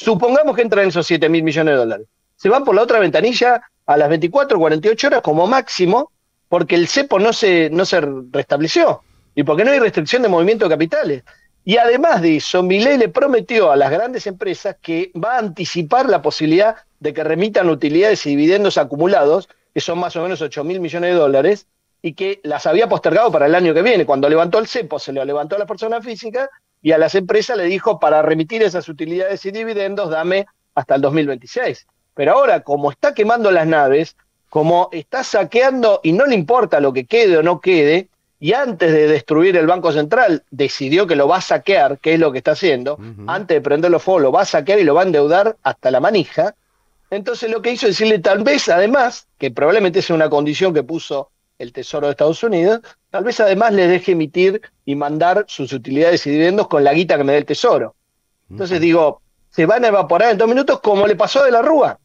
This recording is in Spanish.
supongamos que entran esos 7.000 millones de dólares. Se van por la otra ventanilla a las 24, 48 horas como máximo, porque el cepo no se restableció y porque no hay restricción de movimiento de capitales. Y además de eso, Milei le prometió a las grandes empresas que va a anticipar la posibilidad de que remitan utilidades y dividendos acumulados, que son más o menos 8.000 millones de dólares, y que las había postergado para el año que viene. Cuando levantó el cepo, se lo levantó a las personas físicas y a las empresas le dijo, para remitir esas utilidades y dividendos, dame hasta el 2026. Pero ahora, como está quemando las naves, como está saqueando y no le importa lo que quede o no quede, y antes de destruir el Banco Central decidió que lo va a saquear, que es lo que está haciendo, antes de prenderlo fuego lo va a saquear y lo va a endeudar hasta la manija. Entonces lo que hizo es decirle, tal vez además, que probablemente sea una condición que puso el Tesoro de Estados Unidos, tal vez además le deje emitir y mandar sus utilidades y dividendos con la guita que me dé el Tesoro. Entonces digo, se van a evaporar en 2 minutos como le pasó a De la Rúa.